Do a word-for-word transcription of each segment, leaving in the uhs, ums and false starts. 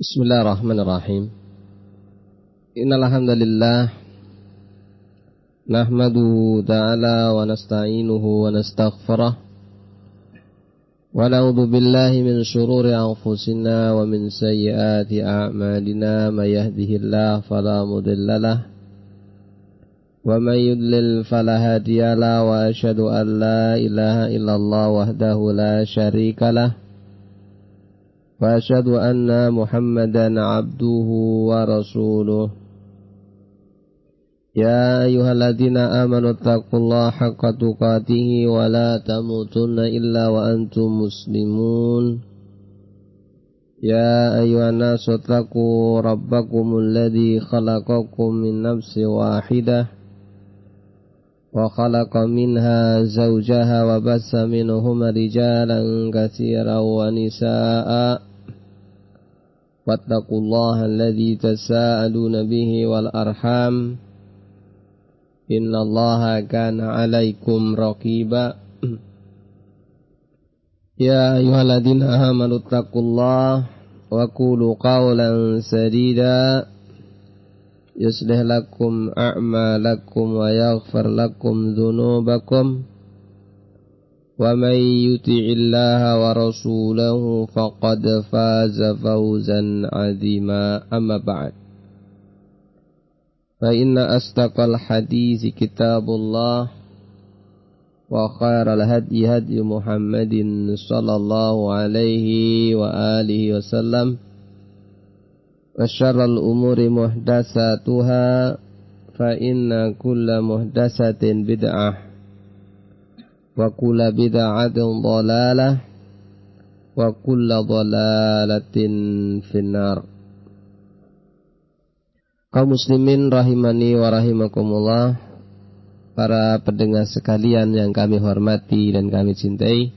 Bismillahirrahmanirrahim. Innal hamdalillah nahmaduhu ta'ala wa nasta'inuhu wa nastaghfiruh wa na'udzu billahi min shururi anfusina wa min sayyiati a'malina may yahdihillahu fala mudilla lahu wa may yudlil fala hadiya lahu wa asyhadu an la ilaha illallah wahdahu la syarika lahu wa asyhadu anna Muhammadan abduhu wa rasuluh. Ya ayyuhalladzina amanu taqullaha haqqa tuqatih wa la tamutunna illa wa antum muslimun. Ya ayyuhan nasu taqu rabbakumul ladzi khalaqakum min nafsin wahidah wa khalaqa minha zawjaha wa bassa minhuma rijalan katsiran wa nisaa'a wattaqullaha alladzi tasaaluna bihi wal arham innallaha kana 'alaikum raqiba. Ya ayyuhalladzina amanu taqullaha wa qulu qawlan sadida yuslih lakum a'malakum wa yaghfir lakum dhunubakum wa may yuti'illaha wa rasulahu faqad faza fawzan 'azima. Amma ba'd. Fa inna astaqal hadits kitabullah wa khairal hadyi hadyu Muhammadin sallallahu alaihi wa alihi wasallam wa syarrul umuri muhdatsatuha fa inna kulla muhdatsatin bid'ah wa kulla bid'atin dhalalah wa kulla dhalalatin finnar. Kaum muslimin rahimani wa rahimakumullah, para pendengar sekalian yang kami hormati dan kami cintai,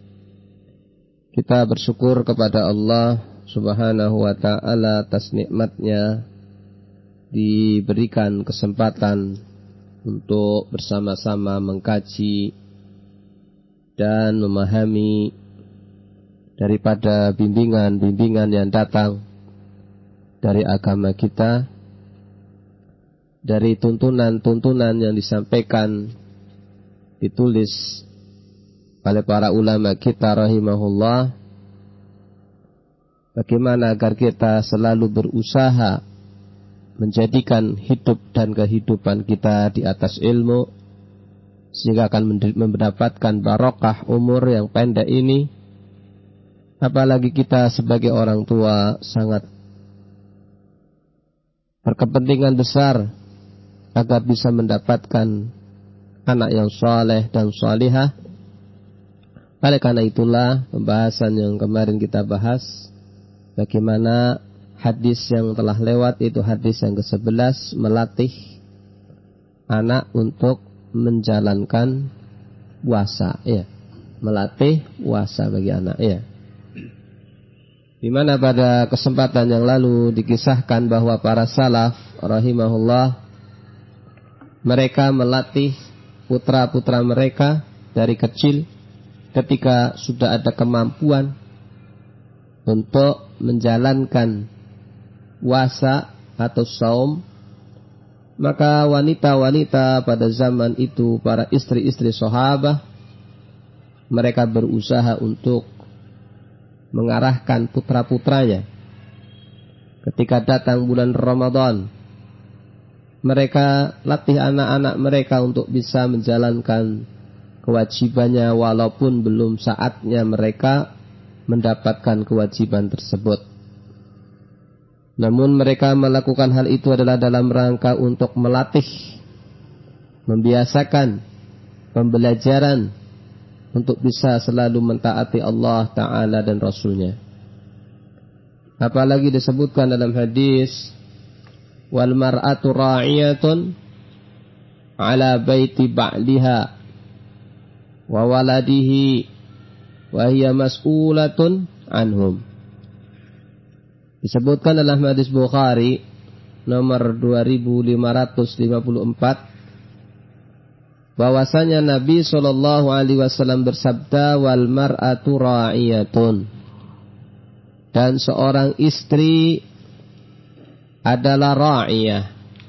kita bersyukur kepada Allah Subhanahu wa ta'ala atas nikmatnya diberikan kesempatan untuk bersama-sama mengkaji dan memahami daripada bimbingan-bimbingan yang datang dari agama kita, dari tuntunan-tuntunan yang disampaikan, ditulis oleh para ulama kita rahimahullah, bagaimana agar kita selalu berusaha menjadikan hidup dan kehidupan kita di atas ilmu, sehingga akan mendapatkan barokah umur yang pendek ini. Apalagi kita sebagai orang tua sangat berkepentingan besar agar bisa mendapatkan anak yang saleh dan salihah. Oleh karena itulah pembahasan yang kemarin kita bahas, bagaimana hadis yang telah lewat, itu hadis yang kesebelas, melatih anak untuk menjalankan puasa, ya, melatih puasa bagi anak, ya. Di mana pada kesempatan yang lalu dikisahkan bahwa para salaf rahimahullah, mereka melatih putra-putra mereka dari kecil ketika sudah ada kemampuan untuk menjalankan puasa atau saum. Maka wanita-wanita pada zaman itu, para istri-istri sahabat, mereka berusaha untuk mengarahkan putra-putranya ketika datang bulan Ramadan. Mereka latih anak-anak mereka untuk bisa menjalankan kewajibannya walaupun belum saatnya mereka mendapatkan kewajiban tersebut. Namun mereka melakukan hal itu adalah dalam rangka untuk melatih, membiasakan pembelajaran untuk bisa selalu mentaati Allah Ta'ala dan Rasulnya. Apalagi disebutkan dalam hadis, wal mar'atu ra'iyatun ala baiti ba'liha wa waladihi wa hiya mas'ulatun anhum. Disebutkan dalam hadis Bukhari nomor dua ribu lima ratus lima puluh empat bahwasanya Nabi shallallahu alaihi wasallam bersabda, wal mar'atu ra'iyatun, Dan seorang istri adalah ra'iyah,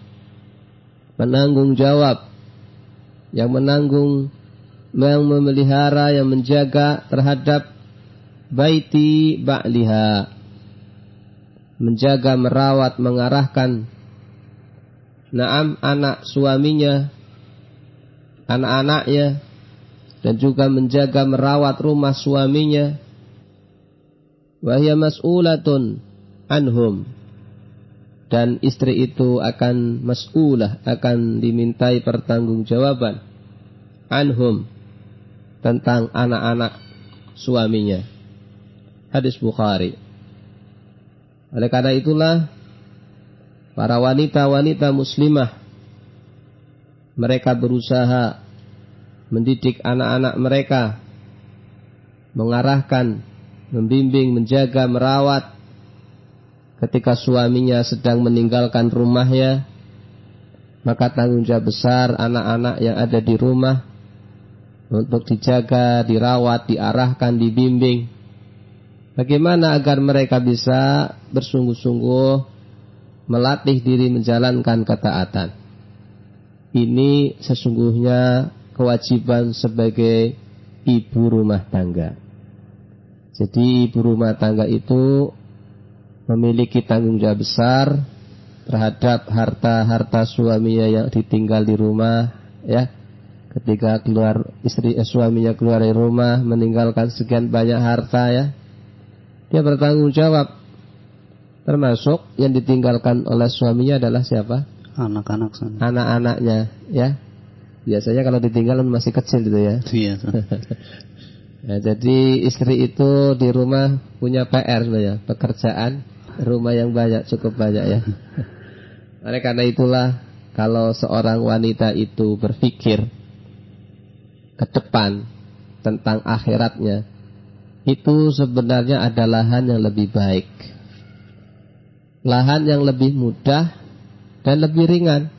penanggung jawab, yang menanggung, yang memelihara, yang menjaga terhadap baiti ba'liha, menjaga, merawat, mengarahkan na'am anak suaminya, anak-anaknya, dan juga menjaga, merawat rumah suaminya. Wa hiya mas'ulatun anhum, dan istri itu akan mas'ulah, akan dimintai pertanggungjawaban anhum, tentang anak-anak suaminya. Hadis Bukhari. Oleh karena itulah para wanita-wanita muslimah, mereka berusaha mendidik anak-anak mereka, mengarahkan, membimbing, menjaga, merawat. Ketika suaminya sedang meninggalkan rumahnya, maka tanggung jawab besar anak-anak yang ada di rumah untuk dijaga, dirawat, diarahkan, dibimbing. Bagaimana agar mereka bisa bersungguh-sungguh melatih diri menjalankan ketaatan. Ini sesungguhnya kewajiban sebagai ibu rumah tangga. Jadi ibu rumah tangga itu memiliki tanggung jawab besar terhadap harta-harta suaminya yang ditinggal di rumah, ya. Ketika keluar istri eh, suaminya keluar dari rumah meninggalkan sekian banyak harta, ya, dia bertanggung jawab. Termasuk yang ditinggalkan oleh suaminya adalah siapa? Anak-anak. Anak-anaknya, ya. Biasanya kalau ditinggal masih kecil gitu, ya. Iya. Ya, jadi istri itu di rumah punya P R sebenarnya, pekerjaan rumah yang banyak, cukup banyak, ya. Oleh karena itulah kalau seorang wanita itu berpikir ke depan tentang akhiratnya, itu sebenarnya ada lahan yang lebih baik, lahan yang lebih mudah dan lebih ringan.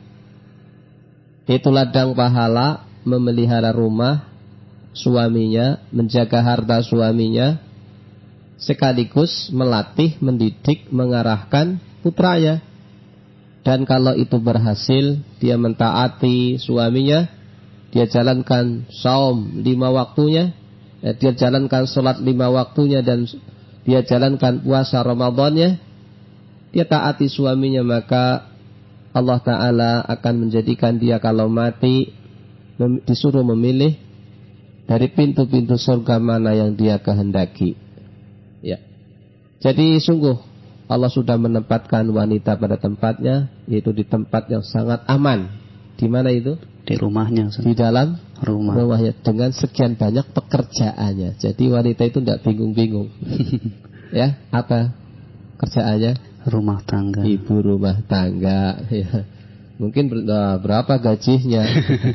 Itu ladang pahala memelihara rumah suaminya, menjaga harta suaminya, sekaligus melatih, mendidik, mengarahkan putranya. Dan kalau itu berhasil, dia mentaati suaminya, dia jalankan saum lima waktunya, eh, dia jalankan sholat lima waktunya, dan dia jalankan puasa Ramadannya, dia taati suaminya, maka Allah Ta'ala akan menjadikan dia kalau mati mem- disuruh memilih dari pintu-pintu surga mana yang dia kehendaki, ya. Jadi sungguh Allah sudah menempatkan wanita pada tempatnya, yaitu di tempat yang sangat aman. Di mana itu? Di rumahnya. Di dalam rumah. rumahnya, dengan sekian banyak pekerjaannya. Jadi wanita itu tidak bingung-bingung. Ya, apa kerjaannya? Rumah tangga. Ibu rumah tangga, ya. Mungkin ber, nah, berapa gajinya?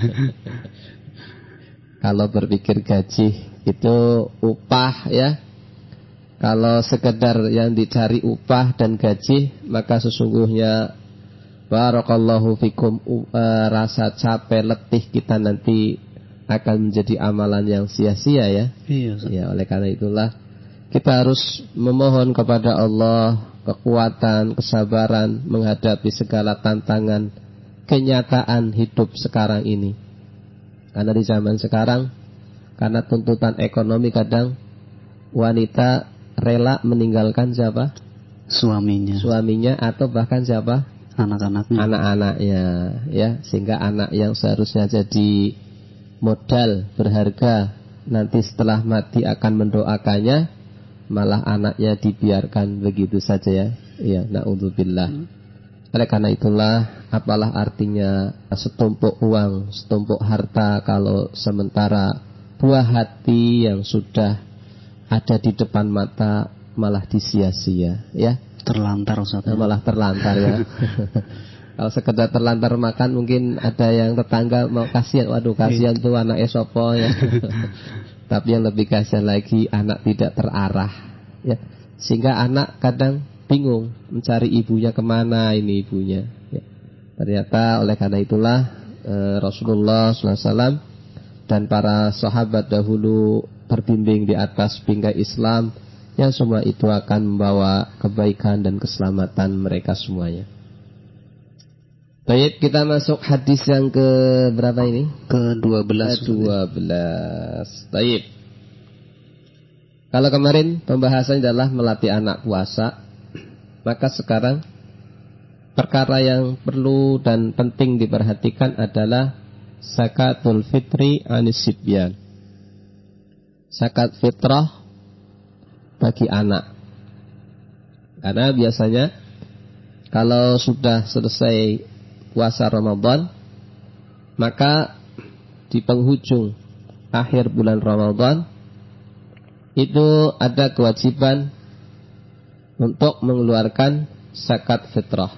Kalau berpikir gaji itu upah, ya. Kalau sekedar yang dicari upah dan gaji, maka sesungguhnya barakallahu fikum, uh, rasa capek letih kita nanti akan menjadi amalan yang sia-sia, ya. Iya. Ya, oleh karena itulah kita harus memohon kepada Allah kekuatan, kesabaran menghadapi segala tantangan kenyataan hidup sekarang ini. Karena di zaman sekarang, karena tuntutan ekonomi, kadang wanita rela meninggalkan siapa? Suaminya. Suaminya atau bahkan siapa? Anak-anaknya. Anak-anaknya, ya. Sehingga anak yang seharusnya jadi modal berharga nanti setelah mati akan mendoakannya, malah anaknya dibiarkan begitu saja, ya. Ya, na'udzubillah. Hmm. Oleh karena itulah, apalah artinya setumpuk uang, setumpuk harta kalau sementara buah hati yang sudah ada di depan mata malah disia-sia, ya. Terlantar, Ustaz. Malah terlantar, ya. Kalau sekedar terlantar makan, mungkin ada yang tetangga mau kasihan, waduh kasihan tuh anak esopo, ya. Tapi yang lebih kasihan lagi, anak tidak terarah, ya. Sehingga anak kadang bingung mencari ibunya kemana ini ibunya, ya. Ternyata oleh karena itulah eh, Rasulullah shallallahu alaihi wasallam dan para sahabat dahulu terbimbing di atas bingkai Islam, yang semua itu akan membawa kebaikan dan keselamatan mereka semuanya. Baik, kita masuk hadis yang ke berapa ini? Ke dua belas. Ke dua belas. Baik. Kalau kemarin pembahasannya adalah melatih anak puasa, maka sekarang perkara yang perlu dan penting diperhatikan adalah zakatul fitri anis sibyan. Zakat fitrah bagi anak. Karena biasanya kalau sudah selesai puasa Ramadan, maka di penghujung akhir bulan Ramadan itu ada kewajiban untuk mengeluarkan zakat fitrah.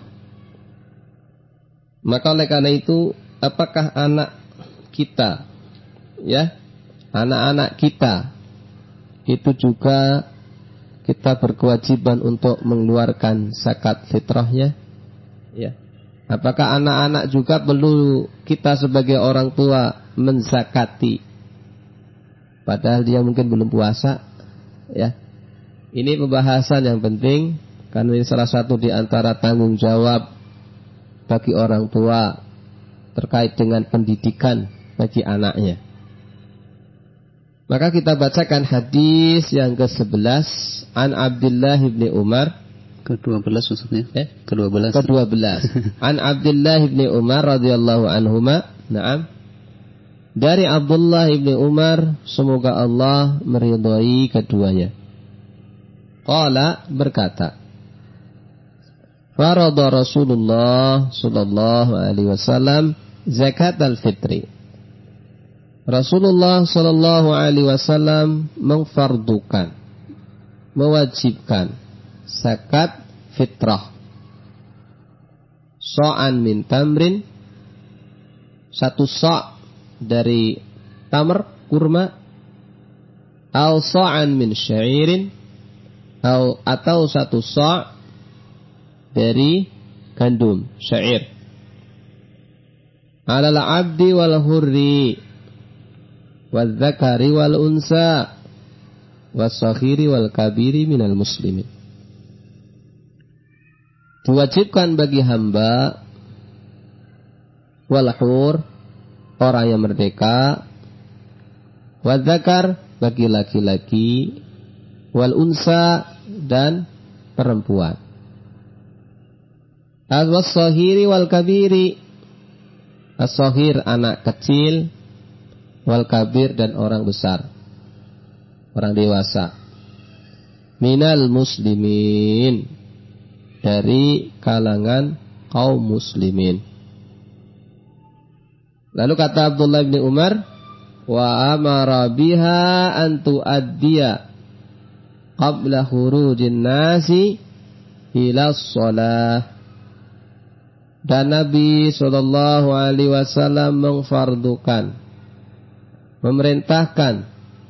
Maka oleh karena itu, apakah anak kita, ya, anak-anak kita itu juga kita berkewajiban untuk mengeluarkan zakat fitrahnya, ya. Apakah anak-anak juga perlu kita sebagai orang tua menzakati, padahal dia mungkin belum puasa, ya. Ini pembahasan yang penting karena ini salah satu di antara tanggung jawab bagi orang tua terkait dengan pendidikan bagi anaknya. Maka kita bacakan hadis yang ke sebelas an Abdullah bin Umar. Ke dua belas maksudnya? Eh? Ke dua belas. Ke dua belas. An Abdullah bin Umar radhiyallahu anhuma. Naam. Dari Abdullah bin Umar, semoga Allah meridhai keduanya. Qala, berkata, farada Rasulullah sallallahu alaihi wasallam zakat al-fitri. Rasulullah sallallahu alaihi wasallam mengfardukan, mewajibkan zakat fitrah. So'an min tamrin, satu so' dari tamr, kurma, au so'an min syairin, au, atau satu so' dari gandum, syair. Alal abdi wal hurri, wal zakari wal unsa, was saghiri wal kabiri minal muslimin. Diwajibkan bagi hamba, wal hur, orang yang merdeka, wal zakar, bagi laki-laki, wal unsa, dan perempuan. As-saghiri wal kabiri, as-saghir anak kecil, wal kabir dan orang besar, orang dewasa. Minal muslimin, dari kalangan kaum muslimin. Lalu kata Abdullah bin Umar, wa amara biha an tuaddiya qabla khurujin nasi ila shalah. Dan Nabi sallallahu alaihi wasallam mengfardukan, memerintahkan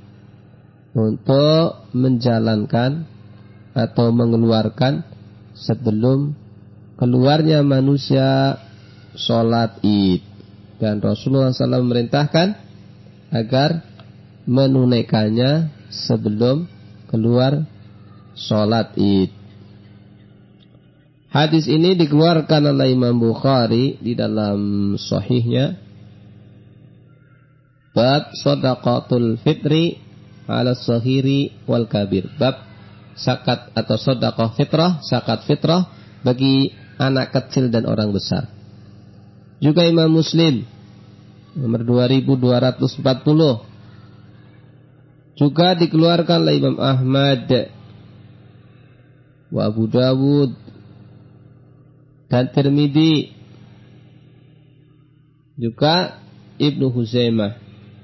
untuk menjalankan atau mengeluarkan sebelum keluarnya manusia sholat id. Dan Rasulullah shallallahu alaihi wasallam memerintahkan agar menunaikannya sebelum keluar sholat id. Hadis ini dikeluarkan oleh Imam Bukhari di dalam sahihnya, bab shadaqatul fitri ala saghiri wal kabir, bab zakat atau sedekah fitrah, zakat fitrah bagi anak kecil dan orang besar. Juga Imam Muslim nomor dua ribu dua ratus empat puluh. Juga dikeluarkan oleh Imam Ahmad wa Abu Dawud dan Tirmidzi. Juga Ibnu Huzaimah.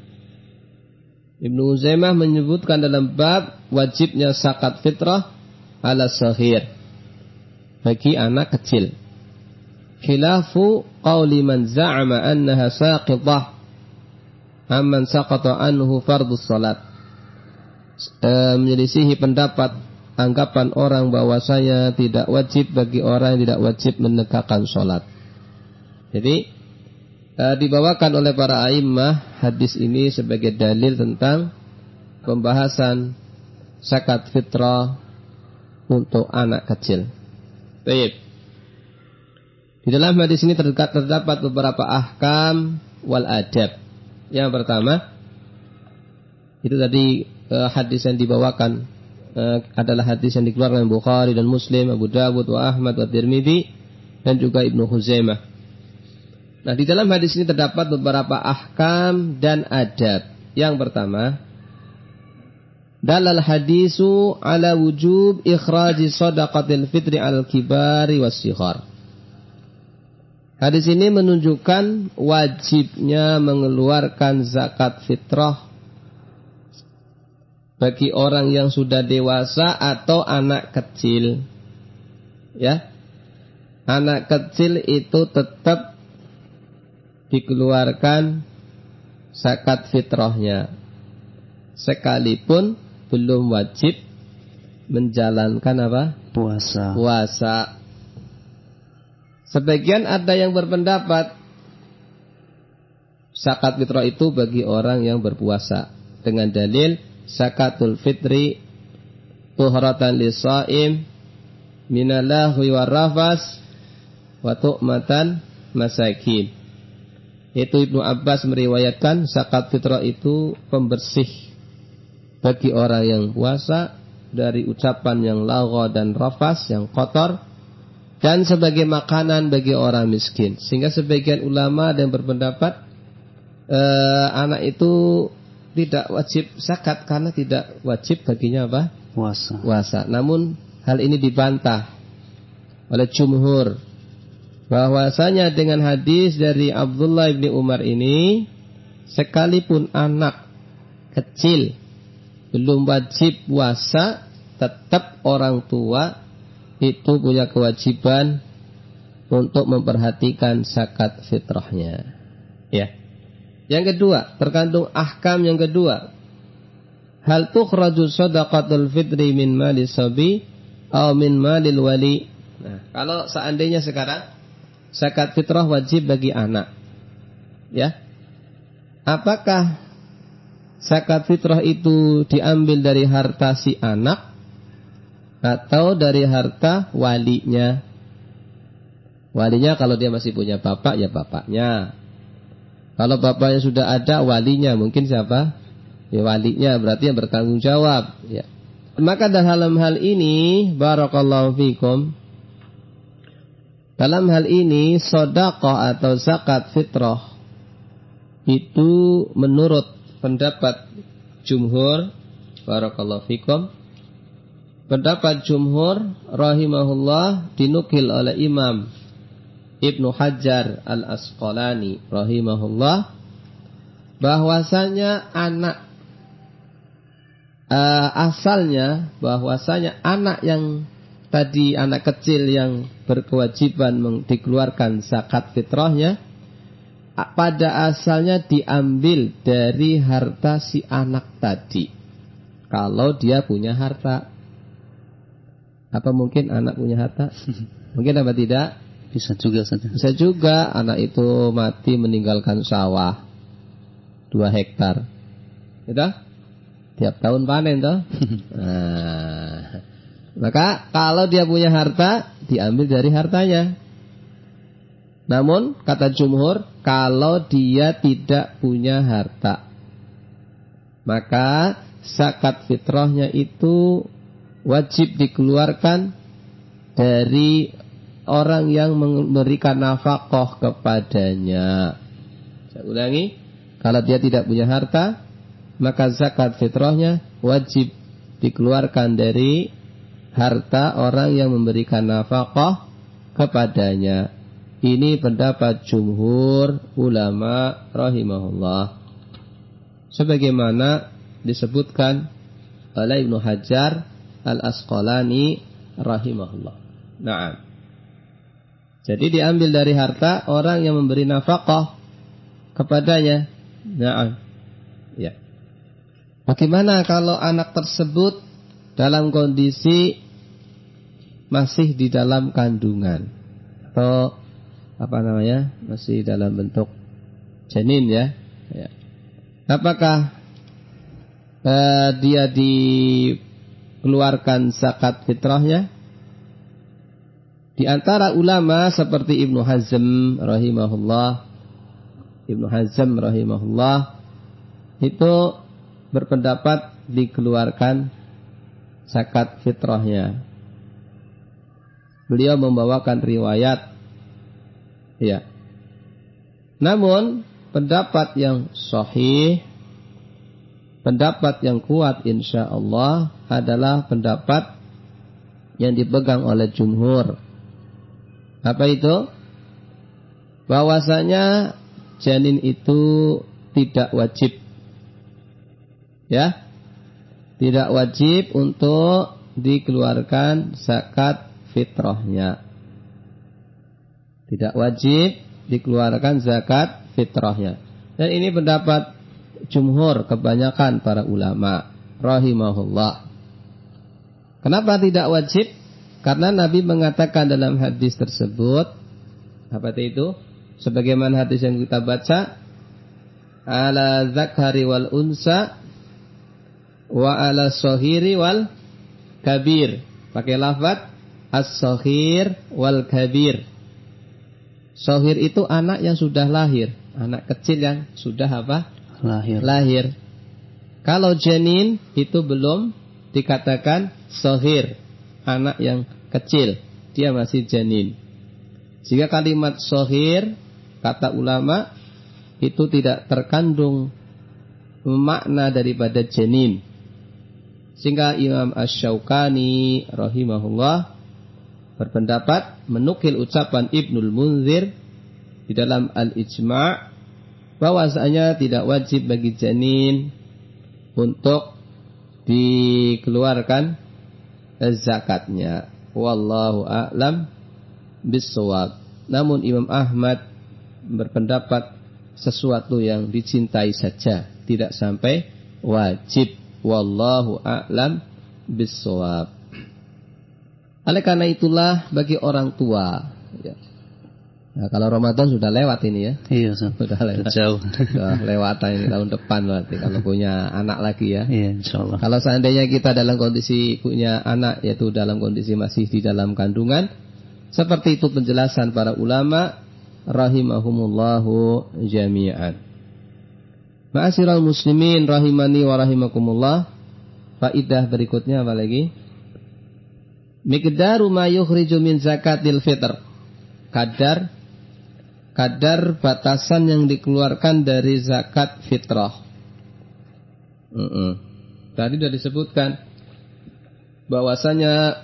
Ibnu Huzaimah menyebutkan dalam bab wajibnya zakat fitrah ala saghir, bagi anak kecil. Khilafu qawli man za'ama annaha saqitah amman saqata anhu fardus salat. E, menyelisihi pendapat anggapan orang bahwasanya tidak wajib bagi orang yang tidak wajib menegakkan salat. Jadi Uh, dibawakan oleh para a'immah hadis ini sebagai dalil tentang pembahasan zakat fitrah untuk anak kecil. Baik. Di dalam hadis ini terdapat beberapa ahkam wal adab. Yang pertama, itu tadi eh, hadis yang dibawakan eh, adalah hadis yang dikeluarkan Bukhari dan Muslim, Abu Dawud, wa Ahmad, wa Tirmidzi, dan juga Ibnu Khuzaimah. Nah, di dalam hadis ini terdapat beberapa ahkam dan adab. Yang pertama, dalal hadisu ala wujub ikhraji shadaqatil fitri al kibari was sighar. Hadis ini menunjukkan wajibnya mengeluarkan zakat fitrah bagi orang yang sudah dewasa atau anak kecil. Ya. Anak kecil itu tetap dikeluarkan zakat fitrahnya, sekalipun belum wajib menjalankan apa? Puasa. Puasa. Sebagian ada yang berpendapat zakat fitrah itu bagi orang yang berpuasa dengan dalil zakatul fitri tuhratan lis-shaim minalahwi warrafas wa tu'matan masakin. Itu Ibnu Abbas meriwayatkan zakat fitrah itu pembersih bagi orang yang puasa dari ucapan yang lagha dan rafas yang kotor, dan sebagai makanan bagi orang miskin. Sehingga sebagian ulama ada yang berpendapat eh, anak itu tidak wajib zakat karena tidak wajib baginya apa? Puasa. Puasa. Namun hal ini dibantah oleh jumhur, bahwasanya dengan hadis dari Abdullah bin Umar ini, sekalipun anak kecil belum wajib puasa, tetap orang tua itu punya kewajiban untuk memperhatikan zakat fitrahnya. Ya. Yang kedua, terkandung ahkam yang kedua. Hal tukhraju shadaqatul fitri min mali sabi atau min malil wali. Nah, kalau seandainya sekarang zakat fitrah wajib bagi anak, ya, apakah zakat fitrah itu diambil dari harta si anak atau dari harta walinya? Walinya kalau dia masih punya bapak, ya bapaknya. Kalau bapaknya sudah ada, walinya mungkin siapa? Ya walinya, berarti yang bertanggung jawab. Ya. Maka dalam hal ini, barakallahu fikum, dalam hal ini sedekah atau zakat fitrah itu menurut pendapat jumhur, barakallahu fikum, pendapat jumhur rahimahullah dinukil oleh Imam Ibnu Hajar Al-Asqalani rahimahullah, bahwasanya anak uh, asalnya bahwasanya anak yang tadi, anak kecil yang berkewajiban dikeluarkan zakat fitrahnya, pada asalnya diambil dari harta si anak tadi. Kalau dia punya harta. Apa mungkin anak punya harta? Mungkin apa tidak? Bisa juga saja. Bisa juga anak itu mati meninggalkan sawah dua hektar. Gitu? Tiap tahun panen toh. Nah, maka kalau dia punya harta, diambil dari hartanya. Namun kata jumhur, kalau dia tidak punya harta, maka zakat fitrahnya itu wajib dikeluarkan dari orang yang memberikan nafkah kepadanya. Saya ulangi, kalau dia tidak punya harta, maka zakat fitrahnya wajib dikeluarkan dari harta orang yang memberikan nafkah kepadanya. Ini pendapat jumhur ulama rahimahullah, sebagaimana disebutkan oleh Ibnu Hajar Al-Asqalani rahimahullah. Naam. Jadi diambil dari harta orang yang memberi nafkah kepadanya. Naam. Ya. Bagaimana kalau anak tersebut dalam kondisi masih di dalam kandungan atau apa namanya, masih dalam bentuk janin, ya? Ya. Apakah uh, dia di dikeluarkan zakat fitrahnya? Di antara ulama seperti Ibnu Hazm rahimahullah, Ibnu Hazm rahimahullah itu berpendapat dikeluarkan zakat fitrahnya. Beliau membawakan riwayat, ya. Namun pendapat yang sahih, pendapat yang kuat insyaallah adalah pendapat yang dipegang oleh jumhur. Apa itu? Bahwasanya janin itu tidak wajib, ya, tidak wajib untuk dikeluarkan zakat fitrahnya. Tidak wajib dikeluarkan zakat fitrahnya. Dan ini pendapat jumhur, kebanyakan para ulama rahimahullah. Kenapa tidak wajib? Karena Nabi mengatakan dalam hadis tersebut, apa itu? Sebagaimana hadis yang kita baca, ala zakari wal unsa wa ala sohiri wal kabir. Pakai lafaz as-sohir wal kabir. Sohir itu anak yang sudah lahir, anak kecil yang sudah apa? Lahir. Lahir. Kalau janin itu belum dikatakan sohir, anak yang kecil, dia masih janin. Jika kalimat sohir, kata ulama, itu tidak terkandung makna daripada janin. Sehingga Imam Asy-Syaukani rahimahullah berpendapat, menukil ucapan Ibnul Munzir di dalam Al-Ijma' bahwasanya tidak wajib bagi janin untuk dikeluarkan zakatnya. Wallahu a'lam bissawab. Namun Imam Ahmad berpendapat sesuatu yang dicintai saja, tidak sampai wajib. Wallahu a'lam bissawab. Oleh karena itulah bagi orang tua, ya. Nah, kalau Ramadan sudah lewat ini ya. Iya, sudah lewat. Jauh. Sudah lewat ini tahun depan berarti kalau punya anak lagi ya. Iya, insyaallah. Kalau seandainya kita dalam kondisi punya anak, yaitu dalam kondisi masih di dalam kandungan, seperti itu penjelasan para ulama rahimahumullahu jami'an. Ma'asyiral muslimin rahimani wa rahimakumullah. Faidah berikutnya apa lagi? Miqdaru ma yukhriju min zakatil fitr. Kadar kadar batasan yang dikeluarkan dari zakat fitrah. Uh-uh. Tadi sudah disebutkan bahwasanya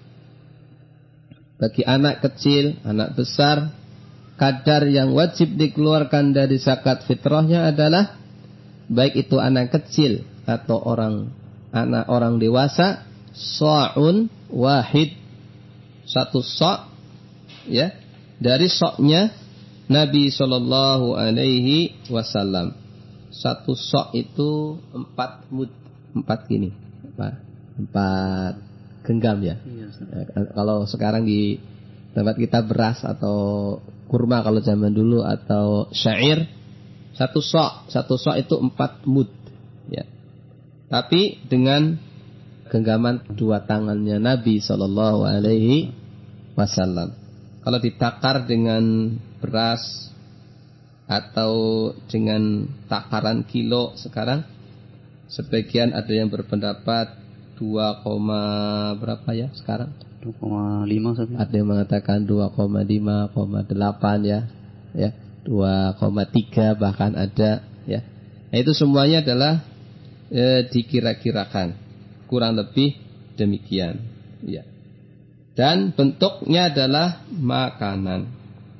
bagi anak kecil, anak besar, kadar yang wajib dikeluarkan dari zakat fitrahnya adalah baik itu anak kecil atau orang anak orang dewasa, sa'un wahid, satu sa', ya, dari sa'-nya Nabi Shallallahu Alaihi Wasallam. Satu sok itu empat mud, empat gini, empat, empat genggam ya. Iya, kalau sekarang di tempat kita beras atau kurma kalau zaman dulu atau syair, satu sok, satu sok itu empat mud, ya. Tapi dengan genggaman dua tangannya Nabi Shallallahu Alaihi Wasallam. Kalau ditakar dengan beras atau dengan takaran kilo sekarang, sebagian ada yang berpendapat dua, berapa ya sekarang? dua koma lima saja. Ada yang mengatakan dua koma lima, dua koma delapan ya, ya, dua koma tiga bahkan ada ya. Nah, itu semuanya adalah eh, dikira-kirakan, kurang lebih demikian, ya. Dan bentuknya adalah makanan.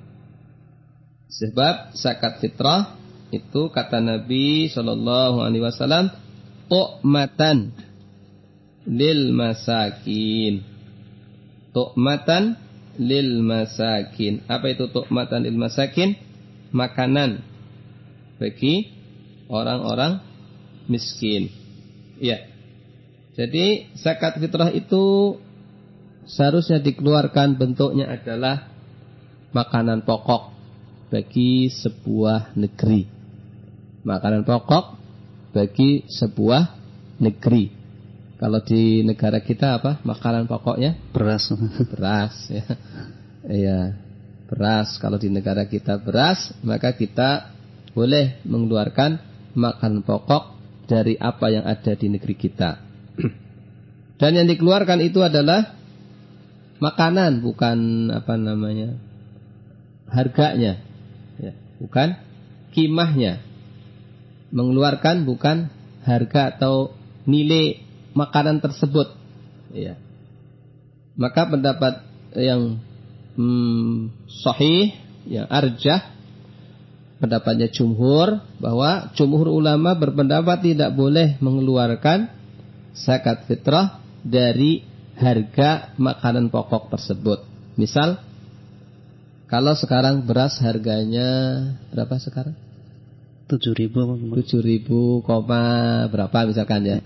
Sebab zakat fitrah itu kata Nabi Shallallahu Alaihi Wasallam, tu'matan lil masakin. Tu'matan lil masakin. Apa itu tu'matan lil masakin? Makanan bagi orang-orang miskin. Ya. Jadi zakat fitrah itu seharusnya dikeluarkan, bentuknya adalah makanan pokok bagi sebuah negeri. Makanan pokok bagi sebuah negeri. Kalau di negara kita apa? Makanan pokoknya? Beras. Beras ya. Iya. Beras. Kalau di negara kita beras, maka kita boleh mengeluarkan makanan pokok dari apa yang ada di negeri kita. Dan yang dikeluarkan itu adalah makanan, bukan apa namanya? Harganya. Ya, bukan kimahnya. Mengeluarkan bukan harga atau nilai makanan tersebut, ya. Maka pendapat yang hmm, sahih, yang arjah, pendapatnya jumhur, bahwa jumhur ulama berpendapat tidak boleh mengeluarkan zakat fitrah dari harga makanan pokok tersebut. Misal, kalau sekarang beras harganya berapa sekarang? Tujuh ribu. Tujuh ribu koma berapa misalkan ya.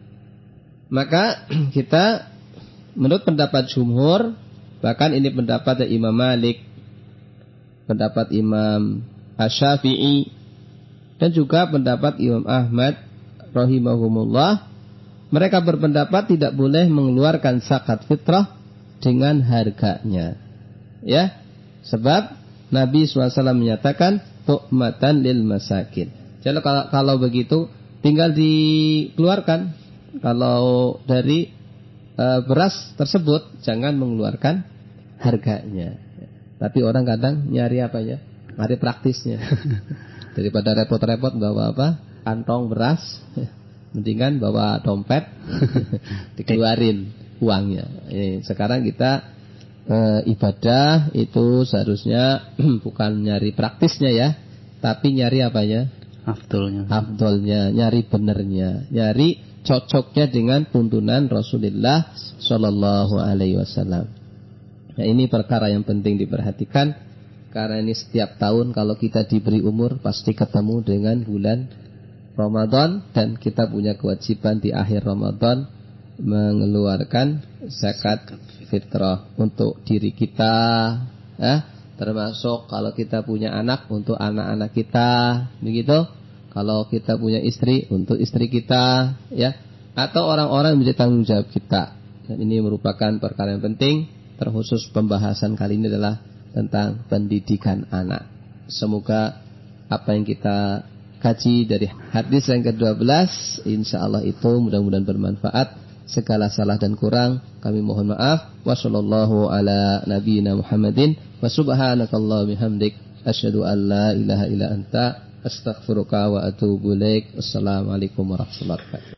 Maka kita menurut pendapat jumhur, bahkan ini pendapat Imam Malik, pendapat Imam Asy-Syafi'i, dan juga pendapat Imam Ahmad rahimahumullah, mereka berpendapat tidak boleh mengeluarkan zakat fitrah dengan harganya. Ya, sebab Nabi shallallahu alaihi wasallam menyatakan tu'matan lil masakin. Jadi kalau, kalau begitu tinggal dikeluarkan. Kalau dari e, beras tersebut jangan mengeluarkan harganya. Tapi orang kadang nyari apa ya? Nyari praktisnya. Daripada repot-repot bawa apa? Kantong beras, mendingan bawa dompet, dikeluarin uangnya. Eh, sekarang kita e, ibadah itu seharusnya bukan nyari praktisnya ya, tapi nyari apanya? Afdolnya. Afdolnya, nyari benernya, nyari cocoknya dengan tuntunan Rasulullah Shallallahu Alaihi Wasallam. Nah, ini perkara yang penting diperhatikan, karena ini setiap tahun kalau kita diberi umur pasti ketemu dengan bulan Ramadan, dan kita punya kewajiban di akhir Ramadan mengeluarkan zakat fitrah untuk diri kita, ya, termasuk kalau kita punya anak untuk anak-anak kita, begitu. Kalau kita punya istri untuk istri kita, ya, atau orang-orang yang menjadi tanggung jawab kita. Dan ini merupakan perkara yang penting. Terkhusus pembahasan kali ini adalah tentang pendidikan anak. Semoga apa yang kita kaji dari hadis yang kedua belas, insya Allah itu mudah-mudahan bermanfaat. Segala salah dan kurang kami mohon maaf. Wassallallahu ala nabiyyina Muhammadin wa subhanakallahumma bihamdik asyhadu an la ilaha illa anta astaghfiruka wa atubu ilaik. Assalamualaikum warahmatullahi wabarakatuh.